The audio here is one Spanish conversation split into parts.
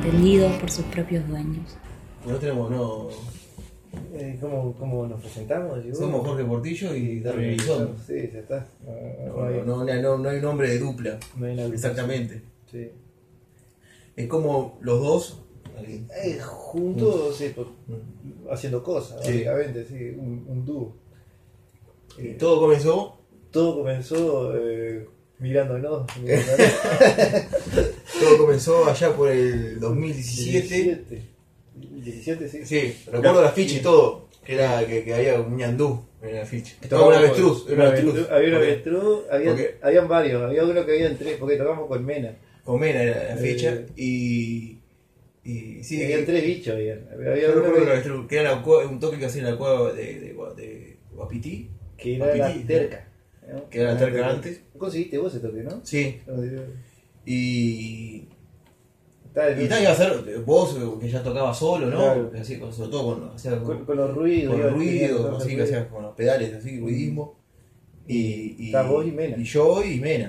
atendidos por sus propios dueños. No tenemos, no. ¿Cómo nos presentamos? Digo? Somos Jorge Portillo y Darwin Elizondo. Sí, ya está. No hay nombre de dupla. No hay una exactamente. Sí. Es como los dos. Juntos, sí, haciendo cosas, Sí. básicamente, sí, un dúo. Y todo comenzó. Todo comenzó mirándonos. Todo comenzó allá por el 2017. 17, sí. Sí, recuerdo el afiche y todo. Que había un ñandú en el afiche. Tocamos No, un avestruz. Había un Ok. avestruz, habían varios, había uno que habían 3, porque tocamos con Mena. Con Mena era la fecha. Y sí, Habían 3 bichos, había yo uno recuerdo el avestruz, que era un toque que hacía en la cueva de Guapití. que era la Guapití, terca. ¿no? Que era la terca antes. Conseguiste vos ese toque, ¿no? Sí. Y Estaba iba a ser vos que ya tocaba solo, ¿no? Claro. Así, sobre todo con los ruidos. con iba los ruidos, teniendo así que ruidos. hacías con los pedales, así, ruidismo. Y Está vos y Mena. Y yo y Mena.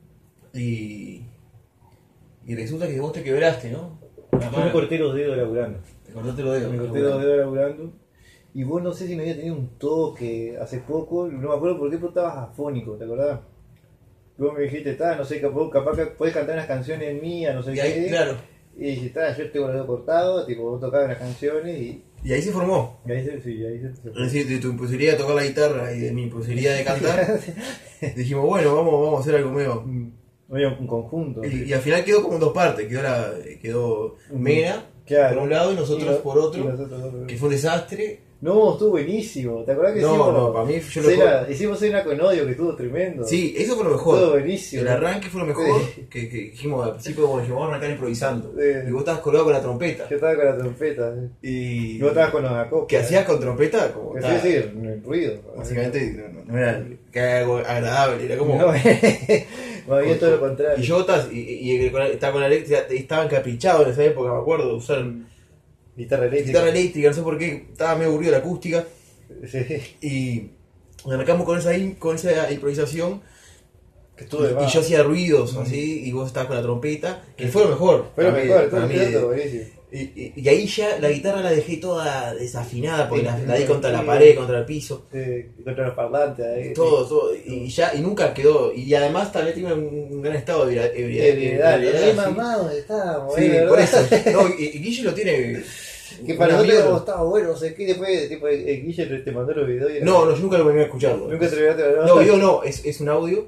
Y resulta que vos te quebraste, ¿no? Yo me corté los dedos laburando. Te cortaste los dedos. Me corté los dedos laburando. Y vos no sé si no había tenido un toque hace poco, no me acuerdo por qué, pero estabas afónico, ¿te acordás? Vos me dijiste, no sé, capaz que podés cantar unas canciones mías, no sé Y ahí, qué. claro. Y dije, yo tengo los dedos cortados, tipo, vos tocabas las canciones Y ahí se formó. y ahí se Es decir, de tu imposibilidad de tocar la guitarra y de mi imposibilidad de cantar, dijimos, bueno, vamos a hacer algo nuevo. Había un conjunto. Y al final quedó como en dos partes. Quedó Mena Claro. por un lado y nosotros por y otro. nosotros otro. Que fue un desastre. No, estuvo buenísimo. ¿Te acordás que No, para mí yo lo hicimos Cena con Odio, que estuvo tremendo? Sí, eso fue lo mejor. Estuvo buenísimo. El arranque fue lo mejor. Que dijimos al principio, vamos a arrancar improvisando. Sí. Y vos estabas colgado con la trompeta. Yo estaba con la trompeta. Y Vos estabas con los acopos. que hacías con trompeta, como Que estaba- sí, el ruido. básicamente no era que algo agradable, era como. No, más bien todo lo contrario. Y yo estaba con la eléctrica, estaba encaprichado en esa época, me acuerdo, de usar Guitarra eléctrica. guitarra eléctrica, no sé por qué, estaba medio aburrido la acústica. Sí. Y arrancamos con esa improvisación. Que estuvo de Y más. yo hacía ruidos así, y vos estabas con la trompeta, que fue lo mejor. Fue lo para mí, mejor, todo para el mí. teatro, buenísimo. Y ahí ya la guitarra la dejé toda desafinada, porque Sí, la di contra la sí. pared, contra el piso. Contra los parlantes ahí. Todo, y nunca quedó. Y además también tiene un gran estado de Ebriedad. ebriedad, Ahí sí. mamá donde estábamos. Sí, ¿verdad? por eso. No, y Guille lo tiene. Que para un nosotros amigo- como estaba bueno, no sé qué, después tipo, Guille te mandó los videos y era- No, yo nunca lo venía a escucharlo. Nunca te olvidaste de No, video no, es un audio.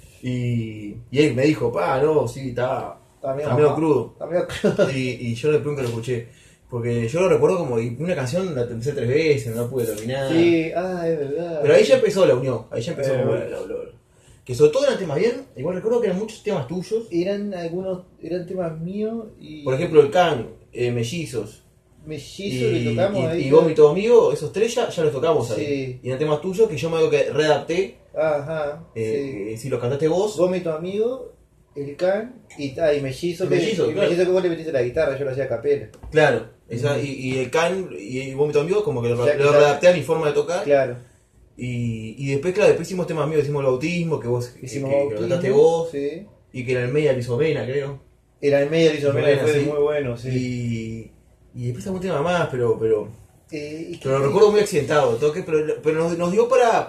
Y él me dijo, no, sí, está medio crudo. Está medio crudo. Y yo nunca lo escuché. Porque yo lo recuerdo como una canción la empecé 3 veces, no pude terminar. Sí, es verdad. Pero ahí ya empezó la unión, ahí ya empezó como Bueno. que sobre todo eran temas bien, igual recuerdo que eran muchos temas tuyos. Eran temas míos y... Por ejemplo, el Can, Mellizos Mellizo le tocamos ahí. y Vómito Amigo, esos tres ya los tocamos ahí. Sí. Y eran temas tuyos que yo me acuerdo que readapté, Ajá, sí. si los cantaste vos. Vómito Amigo, el Can y Mellizo. Mellizo, claro. Mellizo que vos le metiste la guitarra, yo lo hacía a capela. Claro, y el Can y Vómito Amigo como que lo Ya, readapté a mi forma de tocar. Claro. Y después, claro, después hicimos temas míos, hicimos el bautismo, que vos Hicimos que lo bautismo, cantaste vos, sí. y que en el medio hizo Vena, creo. El Almeida le hizo Bueno, fue sí. muy bueno, sí. Y después algún tema más, pero Y lo recuerdo muy accidentado, toque, pero nos dio para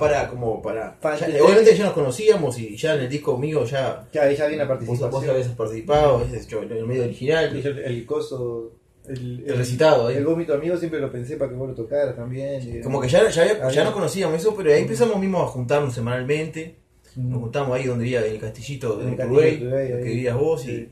Para- obviamente ya nos conocíamos y ya en el disco mío ya Ya, ahí ya viene la vos participación. ya habías participado, habías hecho en el medio original, Y yo el coso... el recitado ahí. El Vómito Amigo siempre lo pensé para que vos lo tocaras también. Como que ya nos conocíamos eso, pero ahí empezamos mismos a juntarnos semanalmente. Nos juntamos ahí donde vivía en el castillito En el de castillo de Uruguay, Turbay, que ahí. vivías vos, Sí.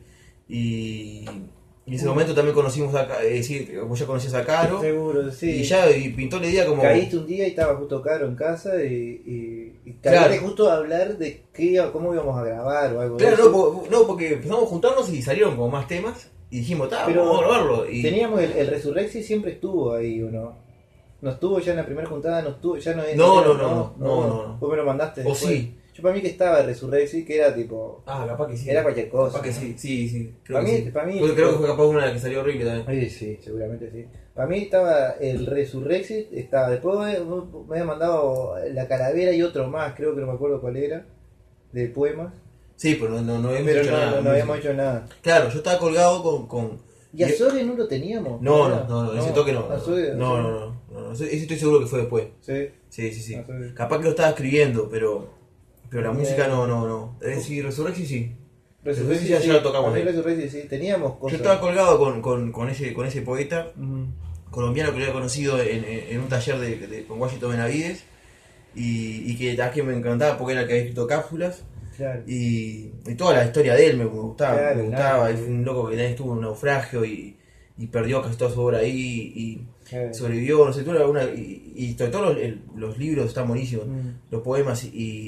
y en ese momento también conocimos a vos ya conocías a Caro, Seguro, sí. y ya pintó la idea como... Caíste un día y estaba justo Caro en casa y Claro. caíste justo a hablar de cómo íbamos a grabar o algo de Claro, eso. no, porque empezamos a juntarnos y salieron como más temas, y dijimos, Pero vamos a grabarlo. Y Teníamos el Resurrexi siempre estuvo ahí, ¿o no? No estuvo ya en la primera juntada, no estuvo, ya no es. No. Vos me lo mandaste O después. sí. Yo para mí que estaba el Resurrexi, que era tipo... capaz que sí. Era cualquier cosa. Capaz que sí, sí. Para que mí- sí. para mí- Creo que fue capaz una de las que salió horrible también. Sí, seguramente sí. Para mí estaba el Resurrexit, estaba. Después me había mandado la calavera y otro más, creo que no me acuerdo cuál era, de poemas. Sí, pero no habíamos Pero hecho nada. no habíamos hecho nada. Claro, yo estaba colgado ¿Y Azogue no lo teníamos? No, ese toque no. Azogue, No, ese estoy seguro que fue después. Sí. Sí. Azogue. Capaz que lo estaba escribiendo, pero la Bien. música no. Es decir, Resurrexi sí. Resurrexi ya lo tocamos. Resurrexi sí, teníamos Yo cosas. estaba colgado con ese poeta Ujú. colombiano que lo había conocido en un taller con Washington Benavides y que me encantaba porque era el que había escrito cápsulas. Claro. Y toda la historia de él me gustaba, Claro, me gustaba. claro. Él fue un loco que también estuvo en un naufragio y perdió casi toda su obra ahí y Claro. sobrevivió, no sé, tuvo alguna, y sobre todo los libros están buenísimos, los poemas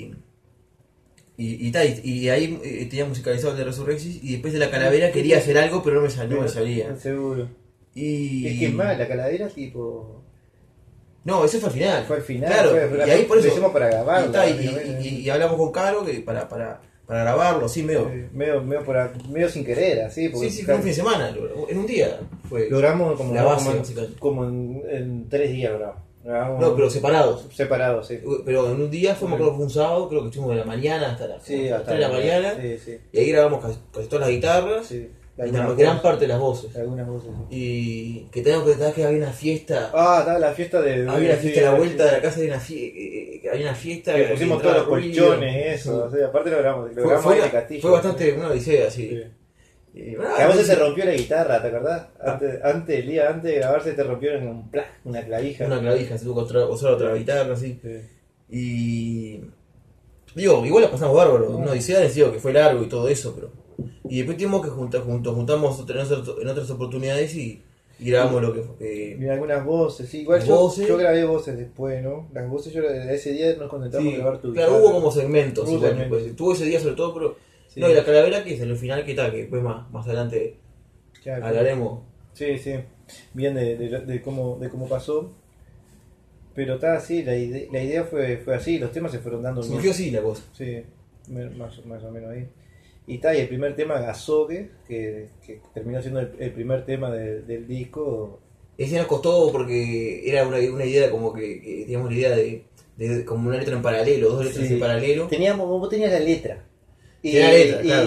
y ahí tenía musicalizado el de Resurrexis y después de la calavera quería hacer algo pero no me salía. Seguro. Y Es que es más, la calavera tipo... no, ese fue al final. Fue al final, claro, fue y ahí por eso. lo hicimos para grabarlo, Y hablamos con Caro que para grabarlo, así medio. medio sin querer, así. Porque Sí, fue un fin de semana, en un día. Fue. Logramos como, La base musical. como en 3 días, grabamos. No, pero separados. Separados, sí. Pero en un día fue, me acuerdo que fue un sábado, creo que estuvimos de la mañana hasta las 3 de la mañana. Sí. Y ahí grabamos casi todas las guitarras Sí. y la gran parte de las voces. Algunas voces, sí. Y que tenemos que contar que había una fiesta. Estaba la fiesta de... Había una fiesta a la vuelta de la casa, había una fiesta. Que pusimos todos los colchones, eso. Sí. O sea, aparte lo grabamos Fue en el castillo. fue bastante una odisea, sí. Sí. Y, Que a veces se rompió la guitarra, ¿te acordás? El día antes de grabarse te rompieron una clavija. una clavija, se tuvo que usar otra guitarra, así. Sí. Y. Digo, igual la pasamos bárbaro. Una odisea, les digo que fue largo y todo eso, pero. Y después tuvimos que juntamos en otras oportunidades y grabamos lo que. Y algunas voces, sí. Igual Las yo, voces. yo grabé voces después, ¿no? Las voces yo ese día nos contentamos Sí, de grabar tu claro, guitarra. hubo como segmentos. Hubo igual, segmentos, pues. sí. Tuvo ese día sobre todo, pero. Sí. No, y la calavera que es en el final, ¿qué tal? Que después más adelante Claro. hablaremos. Sí. Bien de cómo pasó. Pero está así, la idea fue así, los temas se fueron dando bien. Surgió así la cosa. Sí, más o menos ahí. Y está, y el primer tema, Azogue, que terminó siendo el primer tema del disco. Ese nos costó porque era una idea como que teníamos la idea de como una letra en paralelo, dos letras Sí. en paralelo. Vos tenías la letra. Tenía la letra, claro.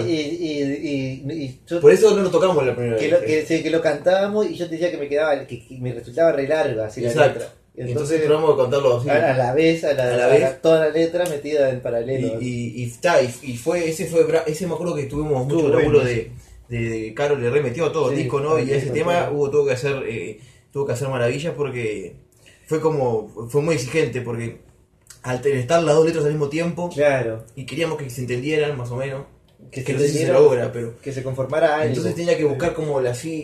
Y yo, Por eso no lo tocamos la primera vez. que lo cantábamos y yo te decía que me quedaba, que me resultaba re larga así la Exacto. letra. Entonces probamos de contarlo así. a la vez, toda la letra metida en paralelo. Y fue, ese me acuerdo que tuvimos mucho Estuvo laburo bueno, de Carol, le remetió a todo el Sí, disco, ¿no? Y sí, ese sí, tema sí. tuvo que hacer maravillas porque fue muy exigente porque al estar las dos letras al mismo tiempo Claro. y queríamos que se entendieran más o menos, Que que se no sé si se entendiera, logra, pero que se conformara algo. entonces tenía que buscar como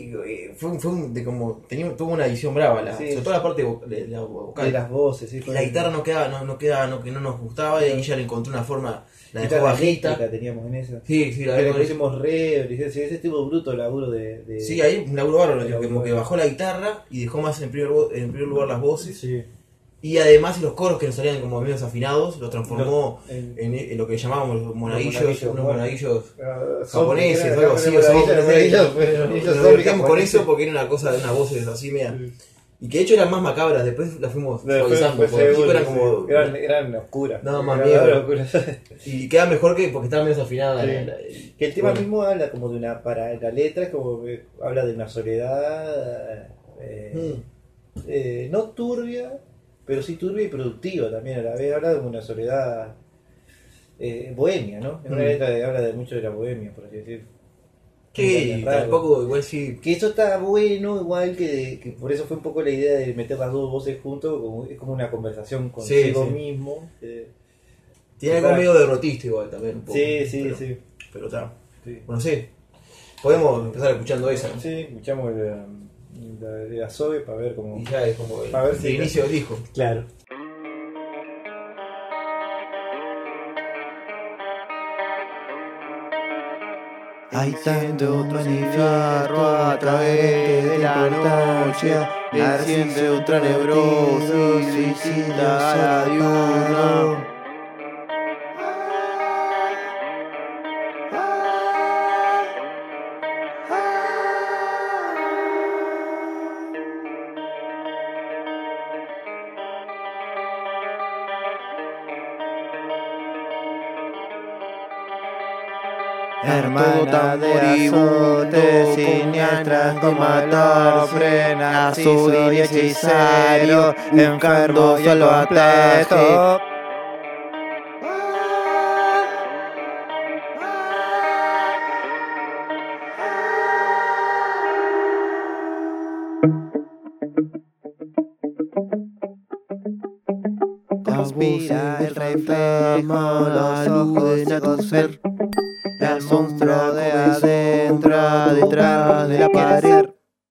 tuvo una edición brava, Sí. sobre todo la parte de la vocal. de las voces, sí. Y la guitarra que no nos gustaba y ella le encontró una forma, la dejó guitarra bajita. eléctrica teníamos en esa. Sí, la Que le dejó pusimos ese tipo bruto laburo de... Sí, ahí un laburo bárbaro, de como que bajó la guitarra y dejó más en primer lugar las voces. Sí. Y además los coros que nos salían como medio afinados, los transformó En- en lo que llamábamos los monaguillos, monaguillos, unos bueno. monaguillos Japoneses, japoneses, algo así, o nos divertíamos con eso porque era una cosa de unas voces así media. Y que de hecho eran más macabras, después las fuimos suavizando, porque al principio eran como. Eran oscuras. No, más Eran miedo. oscuras. Y queda mejor porque estaba menos afinada. Sí. Que el tema mismo habla como de una. Para la letra, es como que habla de una soledad. No turbia, pero sí turbia y productiva también a la vez. Habla de una soledad bohemia, ¿no? Es una letra que habla de mucho de la bohemia, por así decirlo. Sí, tampoco, igual sí. Que eso está bueno, igual que por eso fue un poco la idea de meter las dos voces juntos, es como una conversación consigo Sí. mismo. Tiene algo medio derrotista igual también. Un poco, Sí. Pero está. Sí. Bueno, sí. Podemos empezar escuchando esa. ¿No? Sí, escuchamos la de Azogue para ver cómo... Y ya es como A ver si- el inicio del disco. Claro. Hay tanto manifiesto a través de la noche, enciende otra neurosis, suicida a la diurna. Hermana de azote, siniestra como matar, frena su hechizario, enfermo solo atajo. Conspira el reflejo, los ojos de tu ser. El monstruo de adentro, detrás de la pared.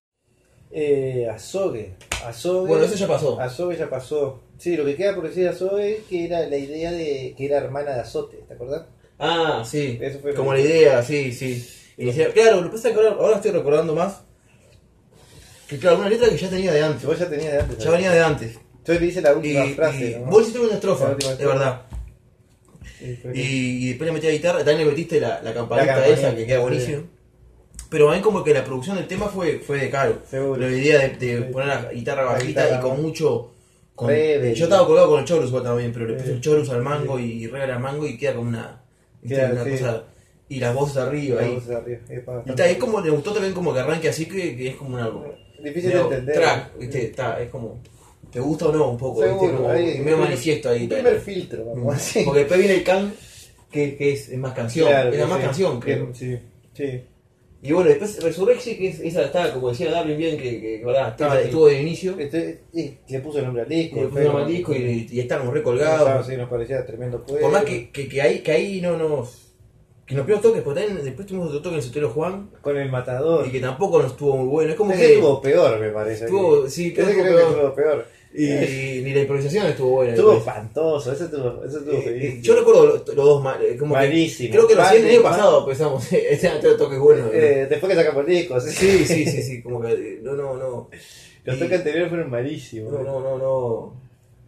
Azogue. Bueno, eso ya pasó. Azogue ya pasó. Sí, lo que queda por decir de Azogue que era la idea de que era hermana de Azote, ¿te acordás? Ah, sí. Eso fue Como lo la que- idea, sí. Claro, lo que pasa es que ahora estoy recordando más. Que claro, una letra que ya tenía de antes. Vos ya tenías de antes. Ya venía de antes. Yo le hice la última Y frase, ¿no? vos hiciste una La estrofa, última es estrofa. verdad. Sí, fue- Y después le metí la guitarra, también le metiste la campanita campanita, esa que queda buenísimo. Pero a mí como que la producción del tema fue de Caro. Seguro. La idea de Sí. poner la guitarra La bajita guitarra, y con mucho... Reverb. yo estaba colgado con el chorus igual también, pero le puse Sí. el chorus al mango y reverb al mango y queda como una Queda, sí. cosa... Y las voces arriba La ahí. voz arriba, Y está, es como, le gustó también como que arranque así que es como una... difícil de medio entender. track, ¿viste? Está, es como... ¿Te gusta o no? Un poco, ¿viste? Seguro, Como ahí, medio manifiesto ahí. Un primer filtro, vamos a decir. Porque después viene el can, que es más canción, Claro, es la más sí. canción, creo. Sí, sí. Y bueno, después Resurrection, que esa estaba, como decía Darwin bien, que verdad, Ah, sí. estuvo de inicio, Le puso el nombre al disco. y le puso el disco y estábamos recolgados. colgados. Sí, nos parecía tremendo pueblo. Por más que ahí no nos... Que nos primeros toques, porque también después tuvimos otro toque en el Sotero Juan, Con el matador. y que tampoco nos estuvo muy bueno. Es como Ese que... estuvo peor, me parece. Estuvo- sí, Ese creo que creo que peor. estuvo peor. Y ni la improvisación estuvo buena. Estuvo después. espantoso, ese estuvo feliz. Yo recuerdo los dos como que, Malísimo. creo que recién el año Mal. pasado empezamos ese toque bueno. Después que sacamos el disco, sí. Sí, como que no. Los toques anteriores fueron malísimos. No.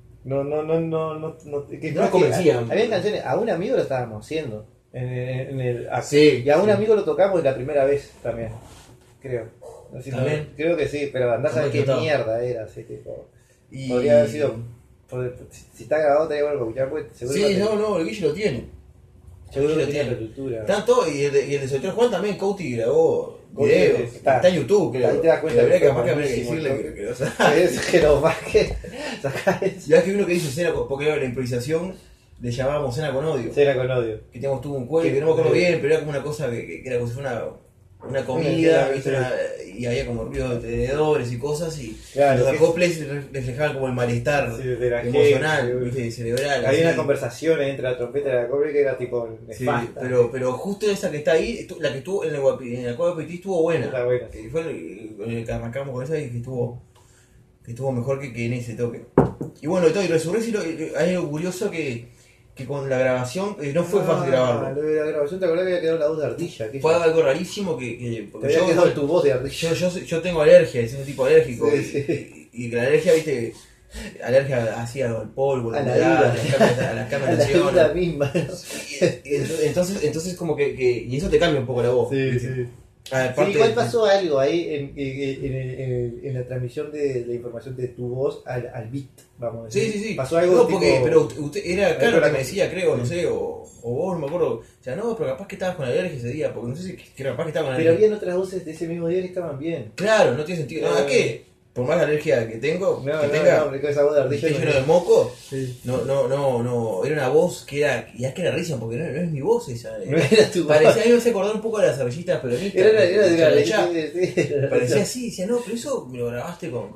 Que No convencían. Había canciones, a un amigo lo estábamos haciendo. Sí, y a un sí. amigo lo tocamos la primera vez también. Creo. No sé si ¿También? creo que sí, pero andás a ver ¿Cómo qué estaba? mierda era. Así, tipo, Y... podría haber sido. Si está grabado, estaría bueno para escuchar, pues seguro. Sí, que- no, el Guille lo tiene. seguro el que Guille tenía lo la tiene. estructura. Tanto, y el de Sotero Juan también, Couty grabó Couti videos. está. Está en YouTube, creo. Ahí te das cuenta Habría que capaz fue que habría que buenísimo, decirle ¿no? que lo saque. Es que lo más que sacar eso. Ya es que vi uno que dice escena, porque era la improvisación, le llamábamos cena con odio. Cena con odio. Que teníamos tuvo un cuello, Sí, que no me acuerdo sí. bien, pero era como una cosa que era como si fuera una comida, Una ¿viste? cena, Y había como ruido de tenedores y cosas, y Claro, los que- acoples reflejaban como el malestar Sí, de la emocional, gente, ¿viste? Cerebral. Había así. una conversación entre la trompeta y la cobre que era tipo Sí, nefasta. pero justo esa que está ahí, la que estuvo en el Cueva Petit estuvo buena. Está buena. Que fue el que arrancamos con esa y que estuvo mejor que en ese toque. Y bueno, y Resurrection, hay algo curioso que con la grabación no fue fácil grabarlo. Lo de la grabación, ¿te acordás que había quedado la voz de ardilla? Que Fue algo rarísimo te porque había yo, quedado tu voz de ardilla. yo tengo alergia, es un tipo alérgico. Sí, Y la alergia, viste, alergia hacia al polvo, A la humedad, vida. a las A la contaminaciones. vida misma. Entonces como que y eso te cambia un poco la voz. Sí, ¿viste? sí. Aparte- Sí, igual pasó algo ahí en la transmisión de información de tu voz al beat, vamos a decir. Sí. Pasó algo No, tipo... pero usted era claro Algo que me decía, creo, no sé, o vos, no me acuerdo. O sea, no, pero capaz que estabas con alergia ese día, porque no sé si que capaz que estabas con Pero alergia. habían otras voces de ese mismo día que estaban bien. Claro, no tiene sentido. No, es que, por más alergia que tengo, No, que no, tenga, no, con esa voz de que ardilla. esté no- lleno de moco, Sí. no, era una voz que era, y es que era rarísima, porque no es mi voz esa. No era tu voz. Parecía, a mí me hace acordar un poco de las ardillitas peronistas. Era de la Ya. sí. Parecía así, decía, no, pero eso me lo grabaste con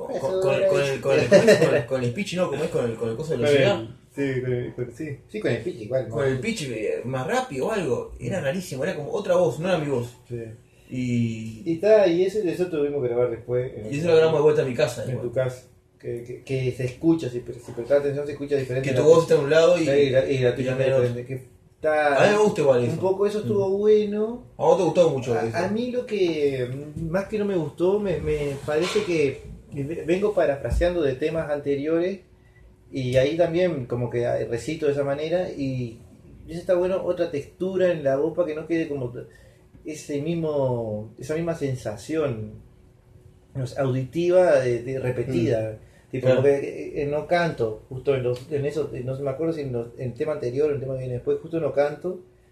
el speech, no, como es con el coso de velocidad. Sí, con el pitch igual. Con el pitch más rápido o algo, era rarísimo, era como otra voz, no era mi voz. Sí. Y Y eso tuvimos que grabar después. eso lo grabamos de vuelta a mi casa. en igual. tu casa. Que se escucha, si prestas atención, se escucha diferente. Que tu voz está de un lado y, y la tuya y está la mía diferente. Que está, a mí me gusta igual eso. un poco eso estuvo bueno. A vos te gustó mucho eso. A mí lo que más que no me gustó, me parece que vengo parafraseando de temas anteriores y ahí también como que recito de esa manera y eso está bueno, otra textura en la voz para que no quede como esa misma sensación auditiva de repetida. Tipo, Claro. porque no canto, justo en eso, no me acuerdo si en el tema anterior o en el tema que viene después, justo no canto,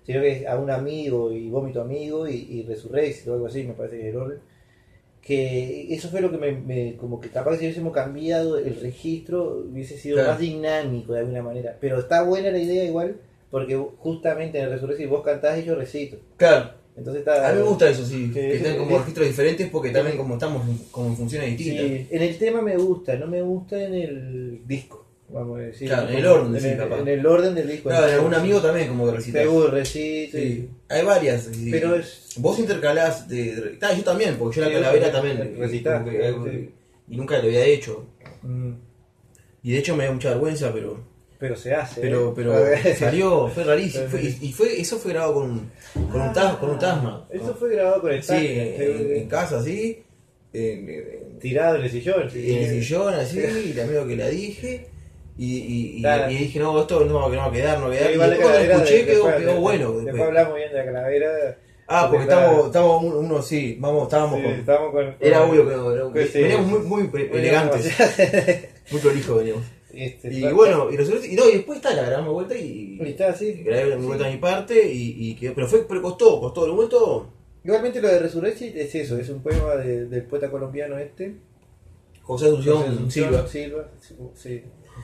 sino que es a un amigo y vómito amigo y Resurrexit o algo así, me parece que es el orden. Que eso fue lo que como que capaz que si hubiésemos cambiado el registro hubiese sido Claro. más dinámico de alguna manera. Pero está buena la idea igual, porque justamente en el Resurrexit vos cantás y yo recito. Claro. Entonces está... A mí me gusta eso, sí, Sí, que sí, tengan como sí. registros diferentes porque también como estamos como en funciones distintas. Sí, en el tema me gusta, no me gusta en el disco, vamos a decir. Claro, en el orden, en sí, el, capaz. en el orden del disco. Claro, en algún amigo también como que recitas. Seguro, recito. Sí, hay varias. Sí. Pero es... Vos intercalás, yo también, porque yo la Sí, calavera sí, también. recitás, como que, sí. Y nunca lo había hecho. Mm, Y de hecho me da mucha vergüenza, pero se hace. pero salió, fue rarísimo. Eso fue grabado con un Tasma. Eso fue grabado con el Sí, Tasma, en casa, así. tirado en el sillón. Y en el sillón, así, y le amigo que la dije. Y Claro. dije, no, esto no va a quedar, no va a quedar. Sí, Y igual la después cuando lo calavera, escuché después- quedó bueno. Después después. hablamos bien de la calavera. Porque está- estábamos uno, sí, estábamos sí, con. estábamos con... Era obvio que no, Sí. veníamos muy elegantes, muy prolijos veníamos. Este, Y bueno, y después está, la grabamos de vuelta Y y está así. grabé mi vuelta a mi parte y quedó, pero costó, el momento. Igualmente lo de Resurrexit es eso, es un poema del poeta colombiano José Asunción Silva. Silva, sí.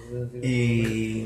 Y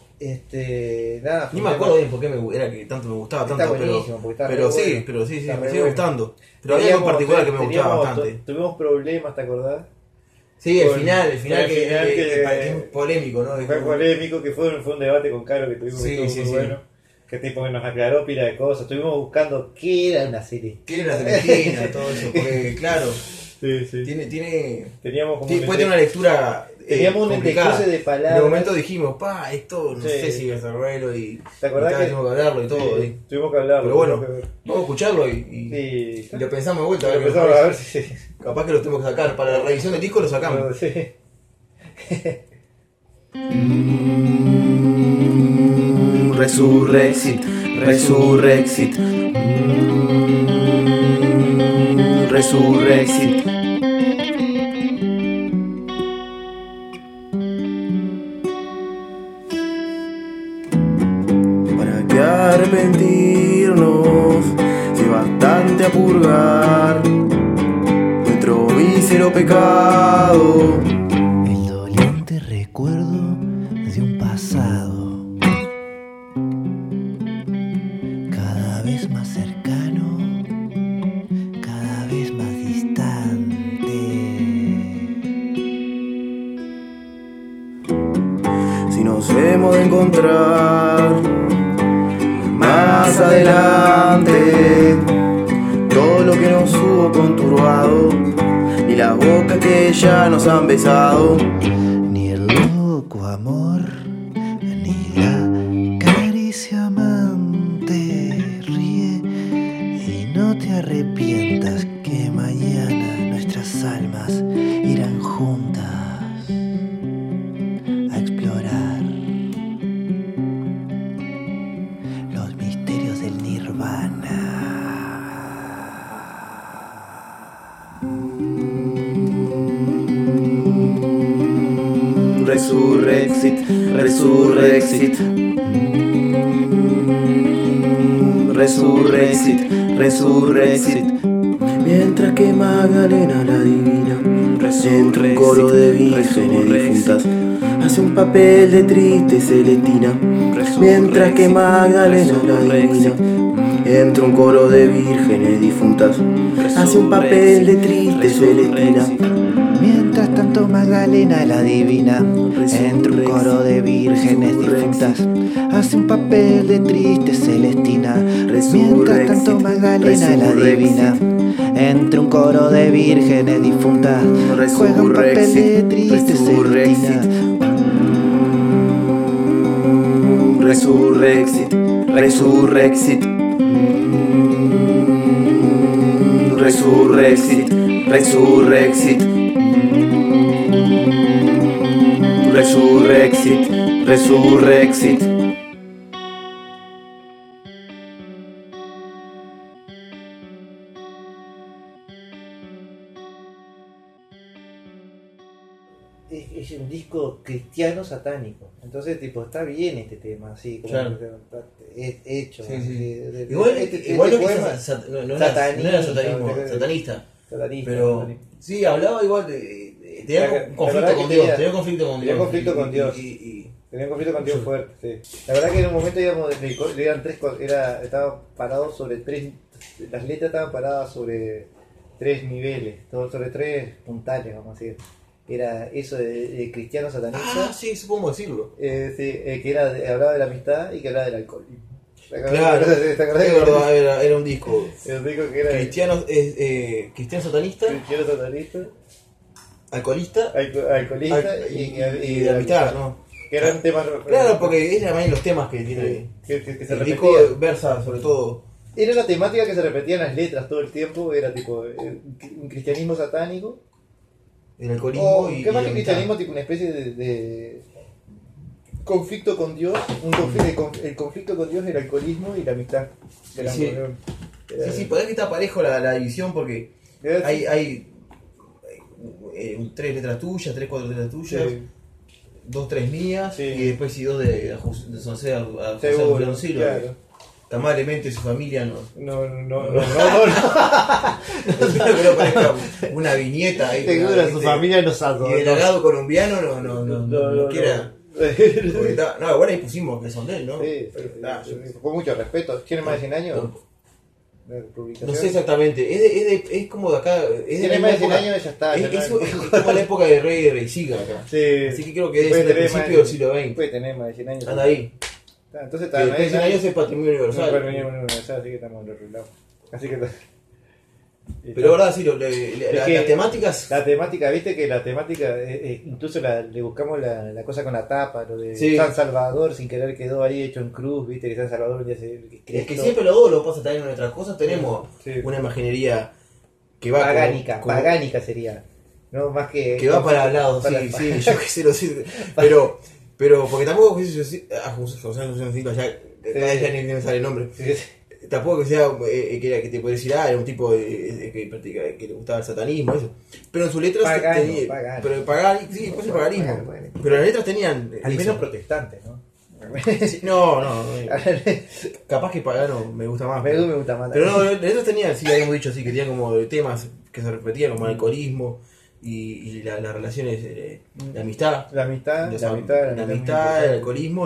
Nada, ni me acuerdo bien por qué era que tanto me gustaba Está tanto, buenísimo, porque está pero re sí, bueno. pero sí, Está me re sigue bueno. gustando. Pero había algo en particular que me gustaba bastante. Tuvimos problemas, ¿te acordás? Sí, el Con- final el final que es polémico, ¿no? Fue polémico, que fue un debate con Caro que tuvimos Sí, que estuvo sí, muy sí. bueno. Que tipo que nos aclaró pila de cosas. Estuvimos buscando qué era una serie. Tiene la Celestina, todo eso, porque claro, Sí, sí. Teníamos como puede tener una lectura teníamos un complicada. entrecruce de palabras. En un momento dijimos, esto no Sí. sé si es arreglo y ¿Te acordás que tuvimos que hablarlo y todo. Sí, y- tuvimos que hablarlo. Pero bueno, tuvimos que ver. vamos a escucharlo y Y lo pensamos de vuelta. A lo ver qué nos empezamos a ver parece. si... Capaz que lo tenemos que sacar. Para la revisión del disco lo sacamos. Sí. Resurrexit, Resurrexit, Resurrexit. ¿Para qué arrepentirnos si bastante a purgar nuestro mísero pecado? El doliente recuerdo de un pasado cada vez más cercano, cada vez más distante. Si nos hemos de encontrar más adelante, todo lo que nos hubo conturbado y las bocas que ya nos han besado. Ni el loco amor, ni la caricia amante. Ríe y no te arrepientas que mañana nuestras almas irán juntas a explorar los misterios del nirvana. Resurrexit, Resurrexit, Resurrexit, Resurrexit. Mientras que Magdalena la divina entre un coro de vírgenes difuntas hace un papel de triste Celestina. Mientras que Magdalena la divina entre un coro de vírgenes difuntas hace un papel de triste Celestina. Mientras tanto Magdalena la divina, entre un coro de vírgenes difuntas, hace un papel de triste Celestina. Mientras tanto Magdalena la divina, entre un coro de vírgenes difuntas, juega un papel de triste Celestina. Resurrexit, Resurrexit, Resurrexit, Resurrexit, Resurrexit, Resurrexit. es un disco cristiano satánico. Entonces, tipo, está bien este tema, así, como Claro. es hecho. Sí, sí. así, Igual, igual no es que poema no era satanismo, satanista. satanista, Pero satanista. sí, hablaba igual tenía La un conflicto verdad que con Dios, tenía- tenía conflicto con tenía Dios. conflicto con Dios. Tenía un conflicto con Dios fuerte, sí. La verdad que en un momento estaba parado sobre tres, las letras estaban paradas sobre tres niveles, sobre tres puntales, vamos a decir. Era eso de cristiano satanista, Sí, supongo decirlo. que hablaba de la amistad y que hablaba del alcohol. Claro, ¿Te es acordás? verdad, era un disco. El disco que era Cristiano satanista, cristiano satanista, alcoholista alcoholista y de amistad, ¿no? que eran temas Claro, porque es también los temas que tiene. que se El disco repetían. versa sobre todo. Era la temática que se repetía en las letras todo el tiempo, era tipo un cristianismo satánico, El alcoholismo o y que más y que la cristianismo, amistad. tipo una especie de conflicto con Dios, el conflicto con Dios, el alcoholismo y la amistad. Eran- Sí. eran- Sí, sí, podés que está parejo la división porque era- hay 3 letras tuyas, 3, 4 letras tuyas, sí, 2, 3 mías Sí. y después y 2 de José seguro, Alfonsino, claro. que amablemente su familia no. No. Pero parezca una viñeta ahí. Seguro, su ¿viste? familia nos Y el agado colombiano no quiera. Porque no, igual ahí pusimos que son de él, ¿no? Sí, Ah, con mucho respeto. ¿Tiene más de 100 años? La publicación. no sé exactamente, es como de acá. Es de Tiene la más de 100 época- años, ya está. Es, ya no- es como la época de Rey de Reisiga acá. Sí. Así que creo que es Puede del tener principio del siglo XX. Puede tener más de 100 años. Anda ahí. Entonces Que está después de 100 años es patrimonio No universal. puede venir una universal, así que estamos en otro lado. Así que Pero verdad, sí, Es que las temáticas. la temática, viste que la temática, incluso le buscamos la cosa con la tapa, lo de Sí. San Salvador sin querer quedó ahí hecho en cruz, viste que San Salvador ya se Es que siempre los dos lo pasa también en otras cosas. Tenemos Sí. una imaginería que va pagánica, como- pagánica sería, no más que que va para el lado, para- sí, sí, yo qué sé, lo sé. Pero, porque tampoco, qué sé yo, a José Alfonsino, ya ni me sale el nombre. Sí, Tampoco que sea que te puede decir, era un tipo que le gustaba el satanismo, eso. Pero en sus letras Pagano, tenía. pagano. Pero sí, puede ser paganismo. Pagano. Pero las letras tenían. al eso. menos protestante, ¿no? Sí, no, capaz que pagano me gusta más. Me gusta más. Pero no, las letras tenían, sí, habíamos dicho así, que tenían como temas que se repetían, como el alcoholismo y las relaciones de amistad. La amistad, La la amistad, amistad, el alcoholismo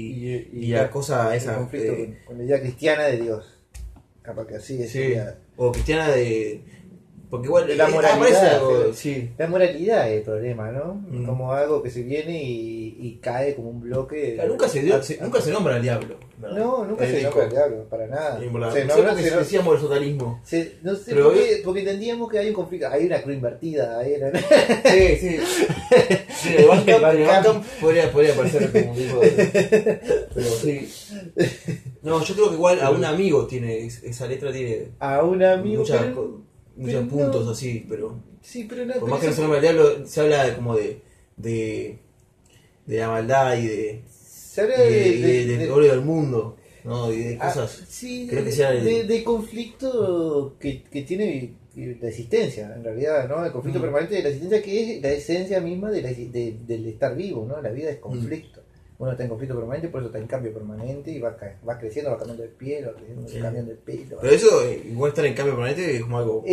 y la cosa el esa. conflicto con la idea cristiana de Dios. Capaz que así Sí, sería. o cristiana de. Porque igual. De la aparece moralidad, algo, pero- sí. La moralidad es el problema, ¿no? Mm. Como algo que se viene y cae como un bloque. Claro, nunca se nombra al diablo. ¿verdad? No, nunca El se disco. nombra al diablo, para nada. Sí, Se no sé nombra, por qué decíamos el sotanismo. no sé Pero por qué, porque entendíamos que hay un conflicto, hay una cruz invertida, ahí era. Sí, sí. Sí, el Bandcamp podría aparecer como un tipo de. Pero sí. No, yo creo que igual a un amigo tiene. Esa letra tiene A un amigo. muchos pero puntos no. así, pero. Sí, pero no. Por pero más que no eso- se nombre al diablo, se habla como de la maldad y se habla del odio del mundo, ¿no? Y de Ah, cosas. sí, creo que sea de conflicto que tiene la existencia, en realidad, ¿no? El conflicto permanente de la existencia, que es la esencia misma del estar vivo, ¿no? La vida es conflicto. Uno está en conflicto permanente, por eso está en cambio permanente y va creciendo, va cambiando de piel, va creciendo, Sí. cambiando de pelo. Pero eso, igual estar en cambio permanente es como algo.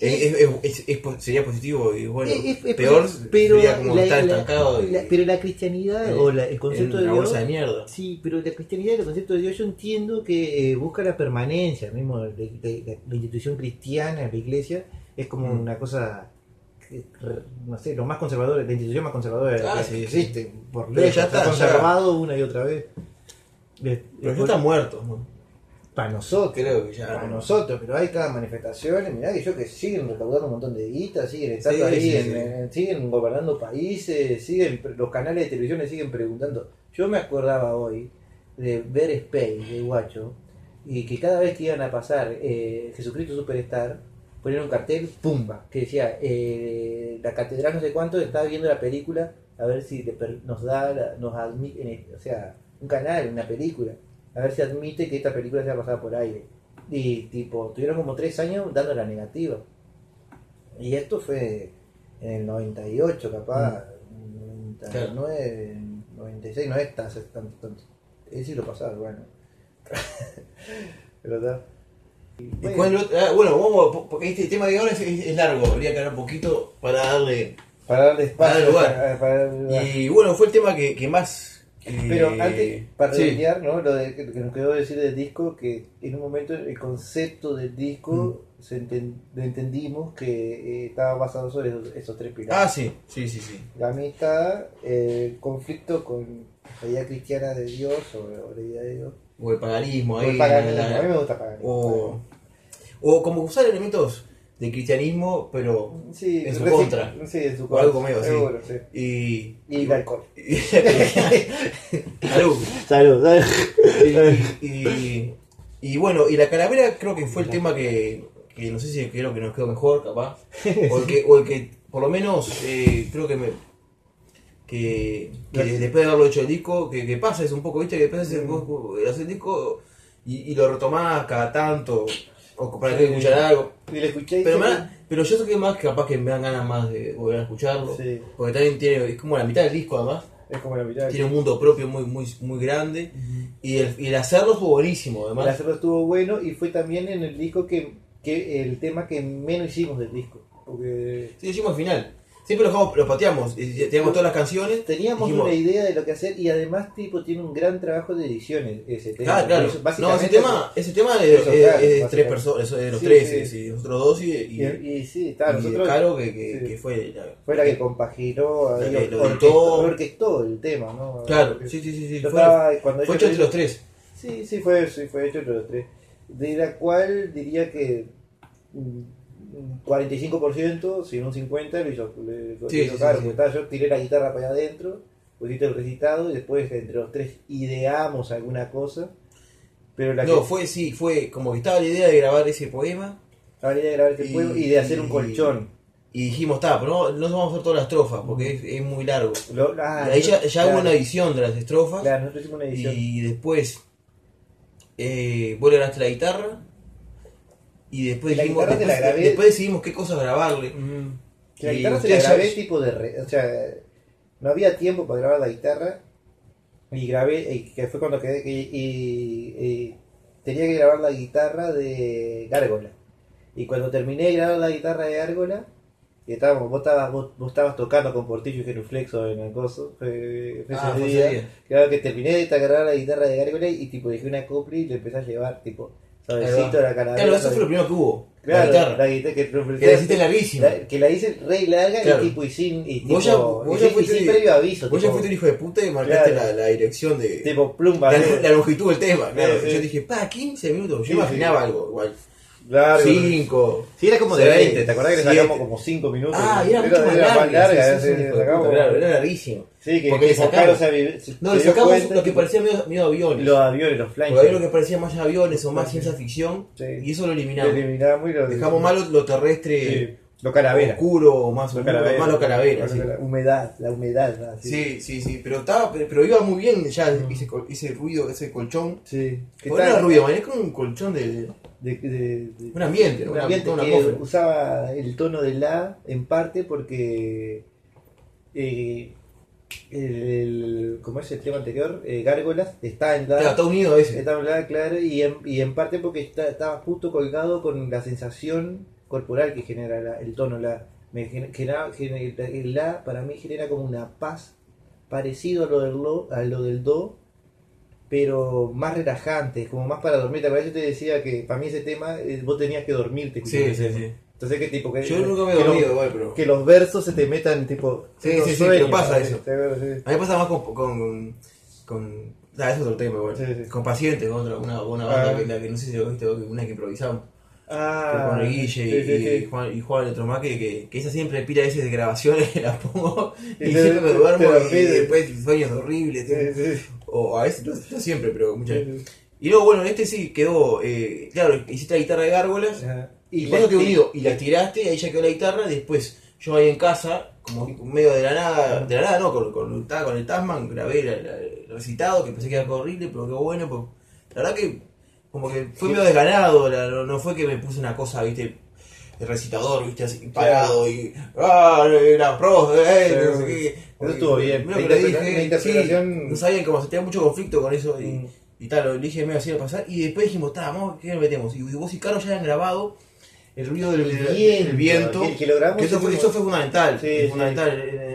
Sería positivo y bueno. Peor sería como estar estancado. Pero la cristianidad o el concepto en de una Dios. bolsa de mierda. Sí, pero la cristianidad y el concepto de Dios yo entiendo que busca la permanencia, mismo la institución cristiana, la iglesia, es como una cosa, no sé, lo más conservador, la institución más conservadora Ah, que sí, existe, por Pero lejos, ya está está, conservado una y otra vez. Pero ya están muertos, ¿no? Para nosotros, Creo que ya. para nosotros, pero hay cada manifestación, mirá que siguen recaudando un montón de guita, siguen estando Sí, ahí, sí, siguen gobernando países, los canales de televisión le siguen preguntando. Yo me acordaba hoy de ver Space de Guacho y que cada vez que iban a pasar Jesucristo Superstar ponían un cartel, pumba, que decía la catedral no sé cuánto estaba viendo la película a ver si nos admite, o sea, un canal, una película, a ver si admite que esta película sea pasada por aire. Y tipo, tuvieron como 3 años dando la negativa. Y esto fue en el 98, capaz, 99, 96, no es tanto. Es siglo pasado, bueno. Pero está. ¿Y cuál bueno, vamos, porque este tema de ahora es largo, habría que hablar un poquito para darle espacio. lugar. Para darle lugar. Y bueno, fue el tema que más... Pero antes, para sí. redondear, ¿no? Lo que nos quedó decir del disco, que en un momento el concepto del disco entendimos que estaba basado sobre esos tres pilares. Ah, sí. La amistad, el conflicto con la idea cristiana de Dios o la idea de Dios. O el paganismo O ahí. el paganismo, a mí me gusta paganismo. O como usar elementos de cristianismo, pero Sí, en su contra. Sí, en su O contra. algo medio así. Seguro, sí. Y el alcohol. Salud. Salud. Y bueno, y la calavera creo que fue el tema que no sé si creo que nos quedó mejor, capaz. O el que por lo menos creo que después de haberlo hecho el disco, que pasa es un poco, viste, que después haces el disco y lo retomás cada tanto, o para que escuchar algo. Y lo escuché y Pero yo sé que más capaz que me dan ganas más de volver a escucharlo, sí. porque también es como la mitad del disco además. Es como la mitad. Tiene un mundo propio muy grande. Y el hacerlo fue buenísimo, además. El hacerlo estuvo bueno y fue también en el disco que el tema que menos hicimos del disco. Porque Sí, hicimos al final. Siempre lo pateamos. Teníamos todas las canciones. teníamos dijimos, una idea de lo que hacer y además tipo tiene un gran trabajo de ediciones ese tema. Claro. Eso, No, ese tema es eso, claro, de tres básicamente. personas, eso de los Sí, tres, sí. y nosotros dos Y sí, está, y nosotros Caro sí. que fue fue la que compaginó, La que lo orquestó el tema, ¿no? Claro, Porque sí. yo Fue estaba- cuando hecho yo- entre los tres. Sí, fue hecho entre los tres. De la cual diría que un 45%, si no un 50%, lo hizo Sí, Caro. sí. Porque yo tiré la guitarra para allá adentro, pusiste el recitado y después entre los tres ideamos alguna cosa. Pero No, fue como que estaba la idea de grabar ese poema. la idea de grabar este juego y de hacer un colchón. Y dijimos, pero no vamos a hacer todas las estrofas porque es muy largo. Y ahí ya claro, hubo una edición de las estrofas. Claro, nosotros hicimos una edición. Y después vos le ganaste la guitarra. Y después La dijimos, guitarra te la grabé. después decidimos qué cosas grabarle. Que la Y guitarra se la ustedes ya- grabé tipo de... o sea, no había tiempo para grabar la guitarra. Y grabé, que fue cuando quedé... Y tenía que grabar la guitarra de Gárgola. Y cuando terminé de grabar la guitarra de Gárgola, y vos estabas tocando con Portillo y Genuflexo en el coso. Fue ese fue día. ese día. Claro que terminé de grabar la guitarra de Gárgola y tipo dejé una copla y le empecé a llevar tipo suavecito a la calavera. Claro, eso fue lo primero que hubo. Claro, la guitarra. la guitarra Que la hiciste larguísima. que la hice re larga Claro. y tipo y sin Vos ya fuiste- sin previo aviso. Vos ya tipo, fuiste un hijo de puta y marcaste Claro. la dirección de tipo plumba. la longitud del tema. Claro. Sí. Yo dije, 15 minutos. Yo Sí, imaginaba algo igual. Claro. 5. Sí, era como de 20, ¿te acordás que le sacamos 7. como 5 minutos? Ah, y era mucho más era larga. sí, Sí, le sacamos- claro, era larguísimo. Sí, porque le Caro sacamos. se No, le dio sacamos cuenta lo que parecía medio aviones. los aviones, los flying. Porque había lo que parecía más aviones o más ciencia ficción. Sí. Y eso lo Lo eliminamos. eliminamos y lo Dejamos más lo terrestre Sí, lo calavera. oscuro o más Lo oscuro, calavera. más lo calavera. Lo sí. calavera. La humedad. Así. Sí, pero iba muy bien ya ese ruido, ese colchón. Sí. ¿Qué Porque no tal? era ruido, man, es como un colchón de de un ambiente, ¿no? un ambiente una que atmósfera. usaba el tono de la en parte porque como es el tema anterior, Gárgolas está en la, Claro, está unido a ese. está en la, claro, y en parte porque estaba justo colgado con la sensación corporal que genera el tono la. El la para mí genera como una paz parecido a lo del do, pero más relajante, como más para dormir. Por eso te decía que para mí ese tema vos tenías que dormirte. Sí. Entonces que tipo que Yo nunca me he que dormido igual, pero... que los versos se te metan tipo Sí, tipo sí, sueño, pero pasa ¿no? eso. Sí. A mí me pasa más con eso es otro tema igual. Sí. Con Pacientes, con una banda Ah. que no sé si lo viste, una que improvisamos. Ah, Con el Guille sí. y Juan el otro más que esa siempre pila a veces de grabaciones, la pongo y Y siempre me te duermo y dormís. después sueños horribles. Sí. O a veces, no siempre, pero muchas veces. Sí. Y luego, bueno, este sí quedó, claro, hiciste la guitarra de Gárgolas, Ajá. y luego quedó unido, y la tiraste, y ahí ya quedó la guitarra, y después yo ahí en casa, como medio de la nada no, estaba con el Tasman, grabé el recitado, que pensé que era horrible, pero quedó bueno, porque la verdad que como que fue medio desganado, no fue que me puse una cosa, viste, el recitador, viste, así Claro. parado y la pro, no sé qué. Eso estuvo bien. Mirá La que le interpretación- dije, la interpretación- sí, no sabían cómo se tenía mucho conflicto con eso y tal, lo dije medio así a pasar y después dijimos, vamos, ¿qué le metemos? Y vos y Caro ya habían grabado el ruido del viento, que lo grabamos que eso fue fundamental, Sí, sí. fundamental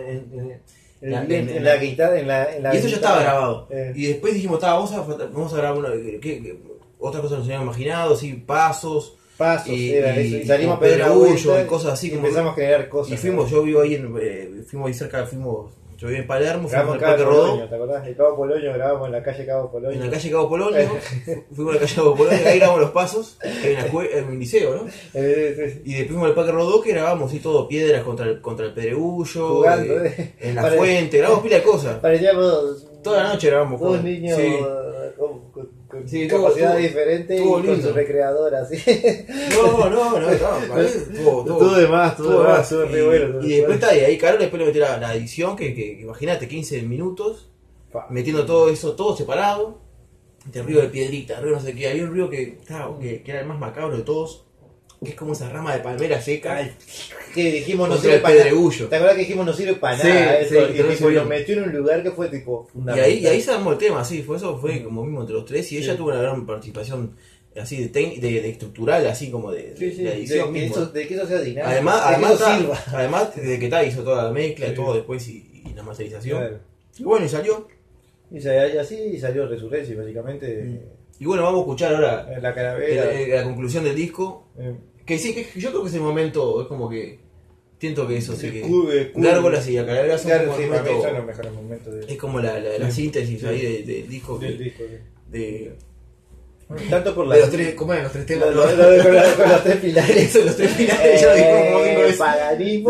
en la guitarra, en la y eso ya estaba guitarra. grabado. Y después dijimos, vamos a grabar otra cosa nos habíamos imaginado, así, pasos. Pasos, era eso. Y salimos a como pegar una pedregullo vuelta y cosas así. y Como, empezamos a generar cosas. y fuimos, yo vivo ahí, fuimos ahí cerca, yo vivo en Palermo, fuimos Grabamos al Cabo Parque Rodó. Polonio, ¿te acordás? El Cabo Polonio grabamos en la calle Cabo Polonio. En la calle Cabo Polonio, fuimos a la calle Cabo Polonio, ahí grabamos los pasos, en un liceo, ¿no? Y después fuimos al Parque Rodó que grabamos así todo, piedras contra el pedregullo, Jugando, en la fuente, grabamos pila de cosas. Parecíamos Toda la noche grabamos dos cosas. niños Sí. con Sí, capacidades estuvo- diferentes y estuvo con lindo. su recreadora así. No, estuvo Todo de más, estuvo re bueno. Y después está ahí Carol después le metió la edición, que imagínate, 15 minutos, metiendo todo eso, todo separado, de río de piedrita, río no sé qué, había un río que era el más macabro de todos, que es como esa rama de palmera seca, Que dijimos no contra sirve el para nada. pedregullo. ¿Te acuerdas que dijimos no sirve para Sí, nada sí, eso? que Y no tipo, sirve. lo metió en un lugar que fue tipo Y fundamental. ahí se armó el tema, sí, eso fue como mismo entre los tres, y ella tuvo una gran participación así de estructural, así como de la edición misma. De que eso sea dinámico. Además, de que eso sirva. además de que hizo toda la mezcla, todo después y la masterización. Claro. Y bueno, y salió. Y así salió Resurrection, básicamente. Y bueno, vamos a escuchar ahora La calavera. la conclusión del disco. Que sí, que yo creo que ese momento es como que siento que eso sí que Gárgolas y la calavera son Claro, como sí, el para mí momento- son los mejores momentos es como la síntesis ahí del disco. del disco. De Tanto por la. los tres, ¿cómo eran los tres temas? con los tres pilares. Eso, los tres finales, ya lo dijimos como 5 veces. Paganismo.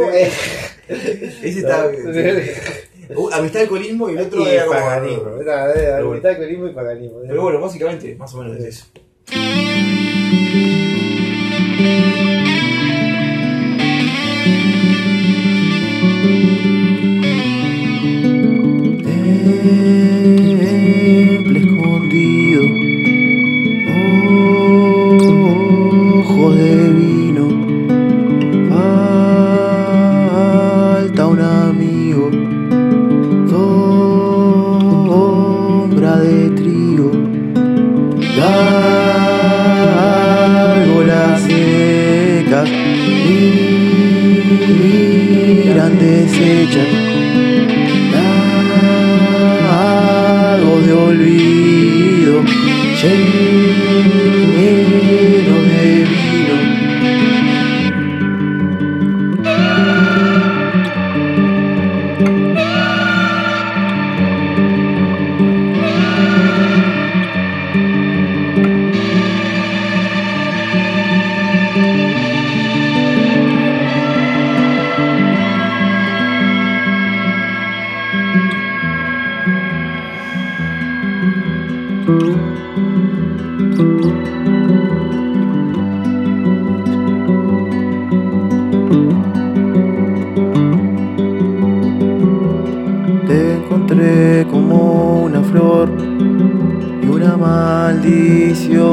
Ese está. Amistad, alcoholismo y el otro era como. paganismo. Pero bueno. Mitad alcoholismo y paganismo. Pero bueno, básicamente, más o menos es eso. Temple escondido, ojos de vino, falta un amigo, sombra de trigo, gárgolas secas, miran deshechas. Lago de olvido, lleno de vino. Te encontré como una flor y una maldición.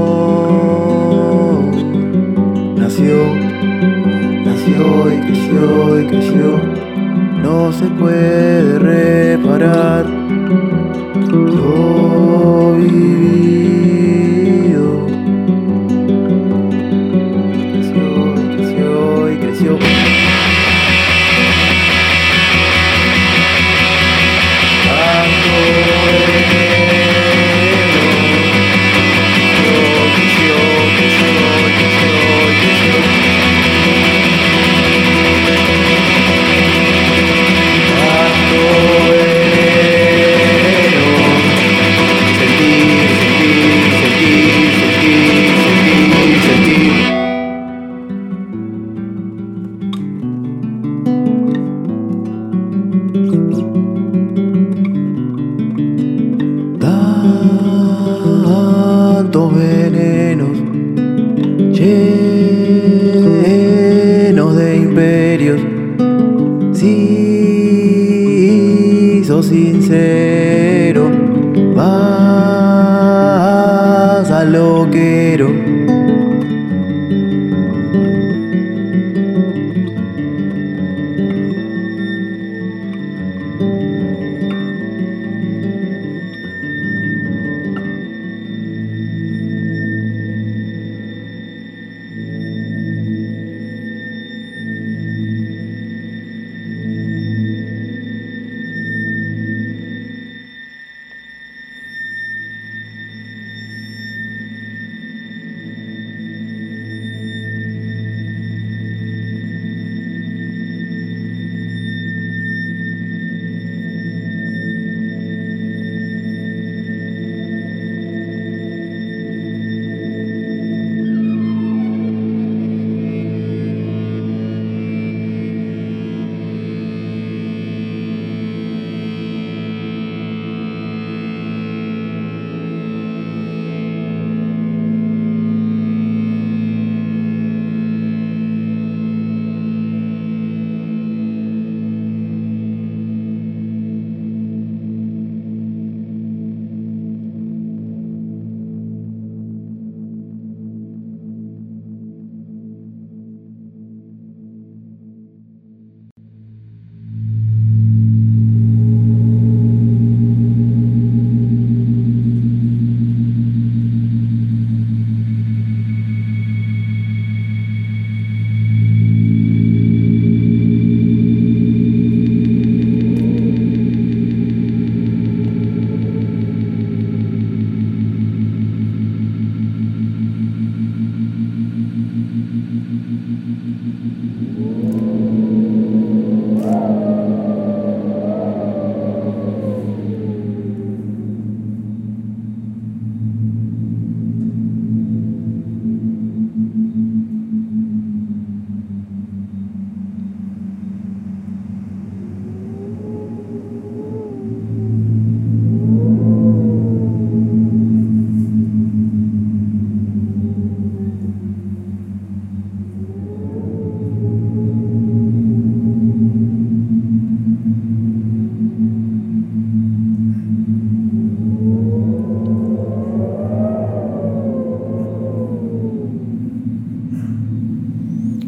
Nació y creció y creció. No se puede reparar lo vivido. Creció y creció y creció. Tantos venenos llenos de imperios, si sos sincero vas al loquero.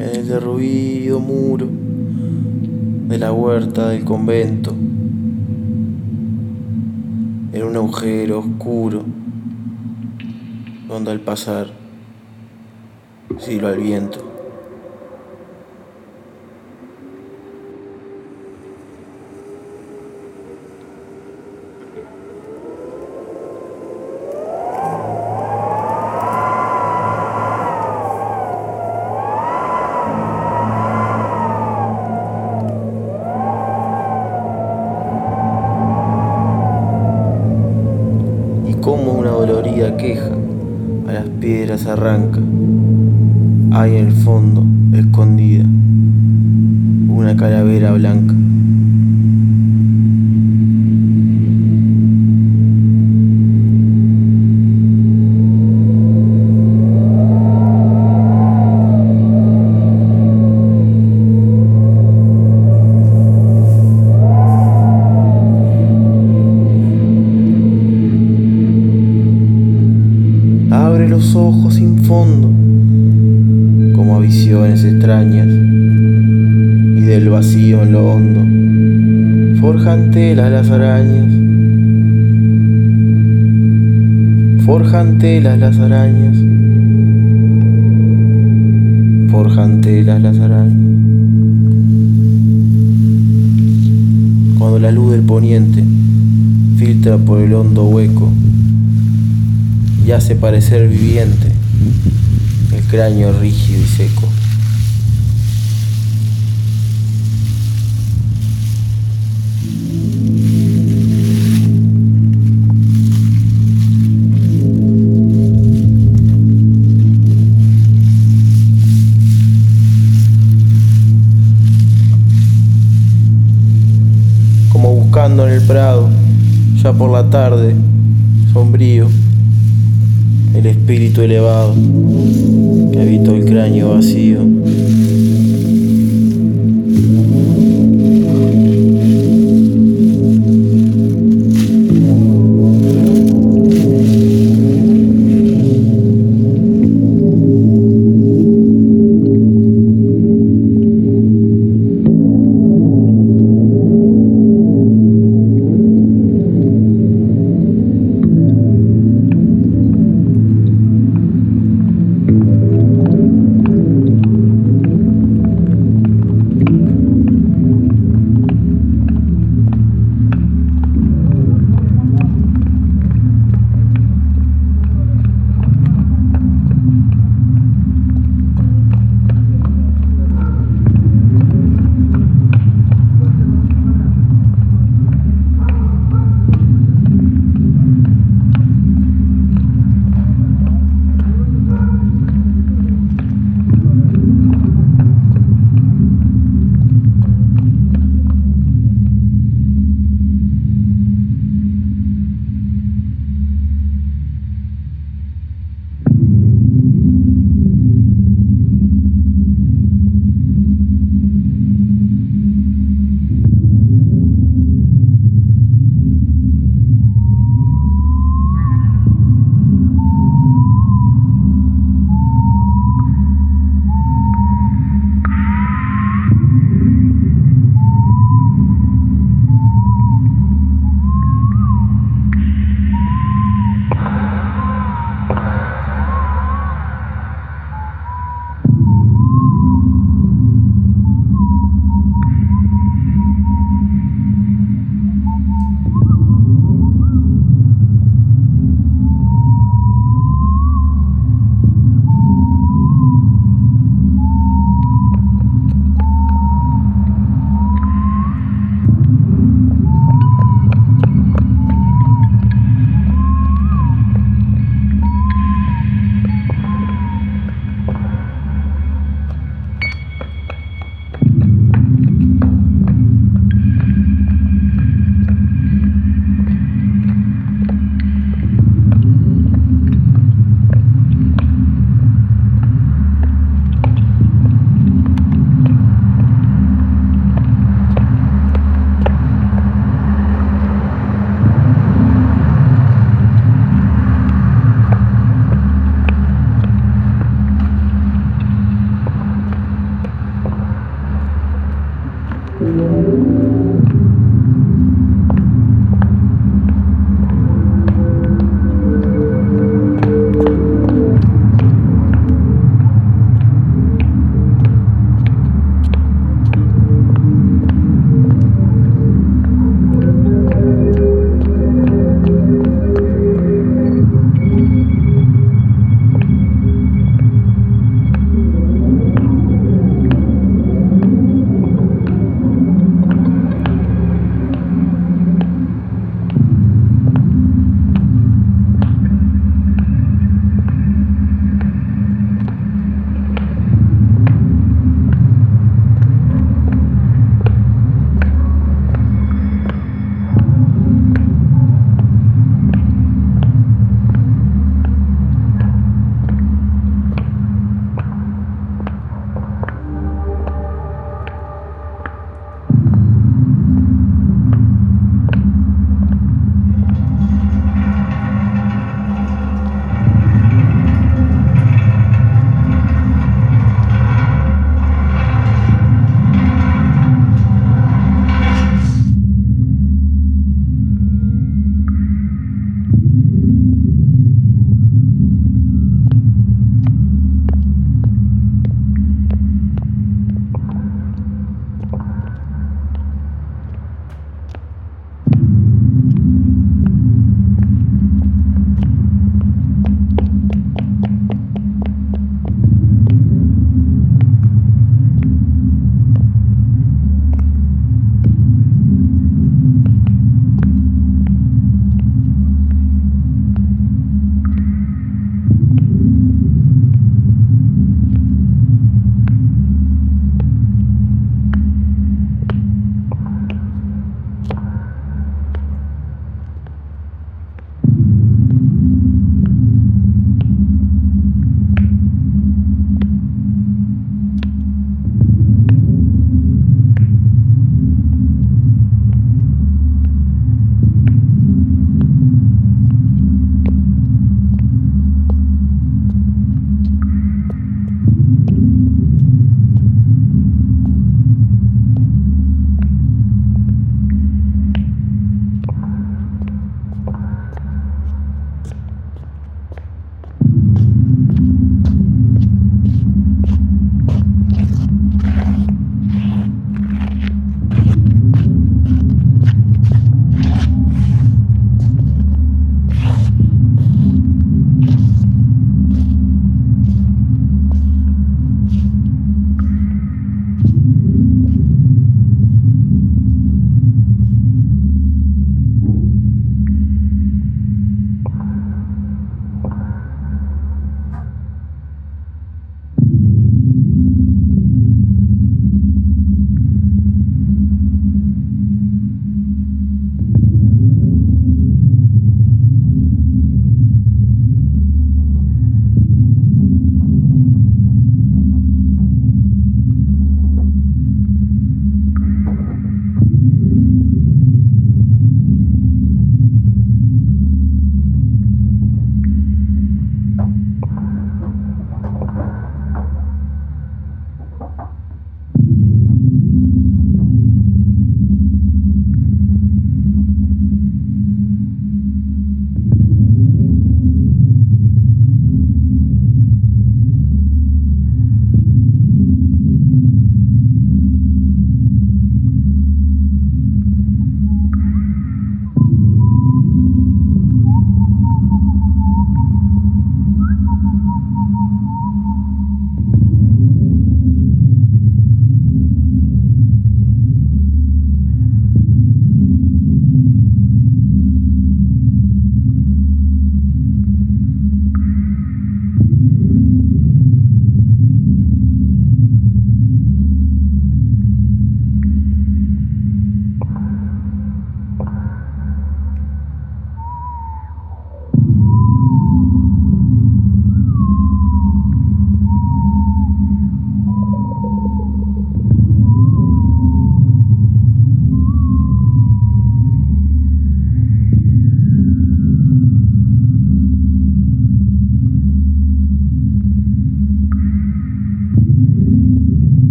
en el derruido muro de la huerta del convento, en un agujero oscuro donde al pasar silba al viento. Como una dolorida queja a las piedras arranca, hay en el fondo, escondida, una calavera blanca. Abre los ojos sin fondo, como a visiones extrañas, y del vacío en lo hondo, forjan telas las arañas, forjan telas las arañas, forjan telas las arañas. Cuando la luz del poniente filtra por el hondo hueco y hace parecer viviente el cráneo rígido y seco. Como buscando en el prado, ya por la tarde, sombrío, el espíritu elevado que habitó el cráneo vacío.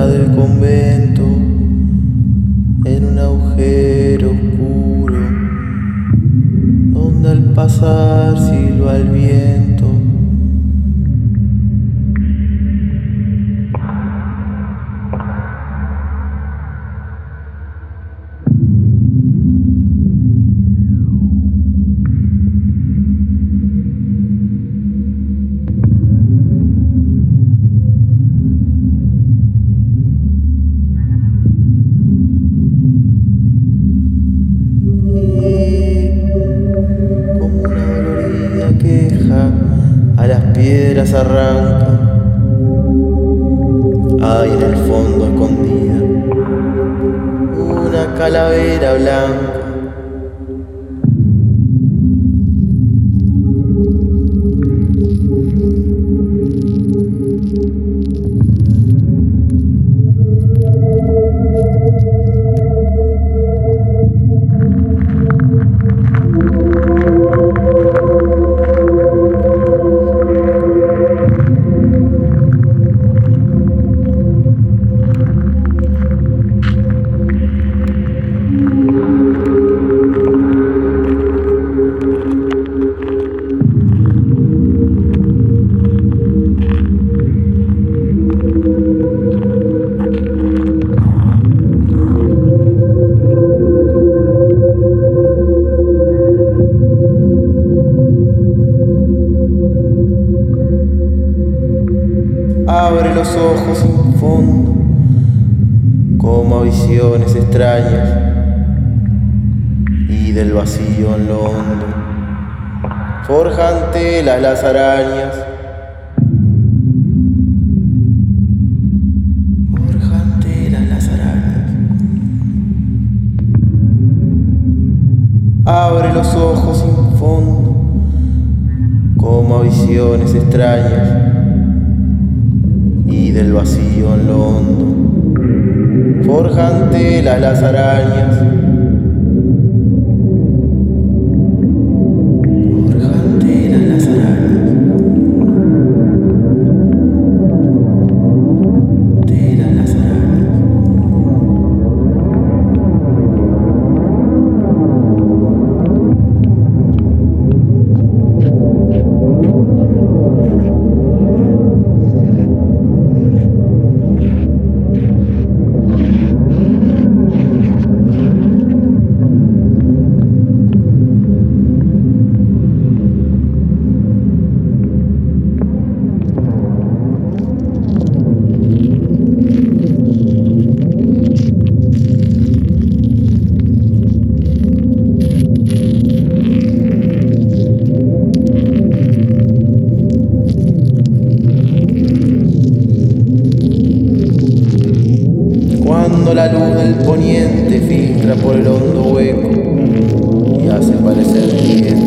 del convento, en un agujero oscuro, donde al pasar silba el viento. A las piedras arranca, hay en el fondo escondida una calavera blanca. Abre los ojos sin fondo, como a visiones extrañas, y del vacío en lo hondo forjan telas las arañas. Forjan telas las arañas. Abre los ojos sin fondo, como a visiones extrañas, y del vacío en lo hondo forjan telas las arañas. Forjan telas las arañas. Telas las arañas. Cuando la luz del poniente filtra por el hondo hueco y hace parecer bien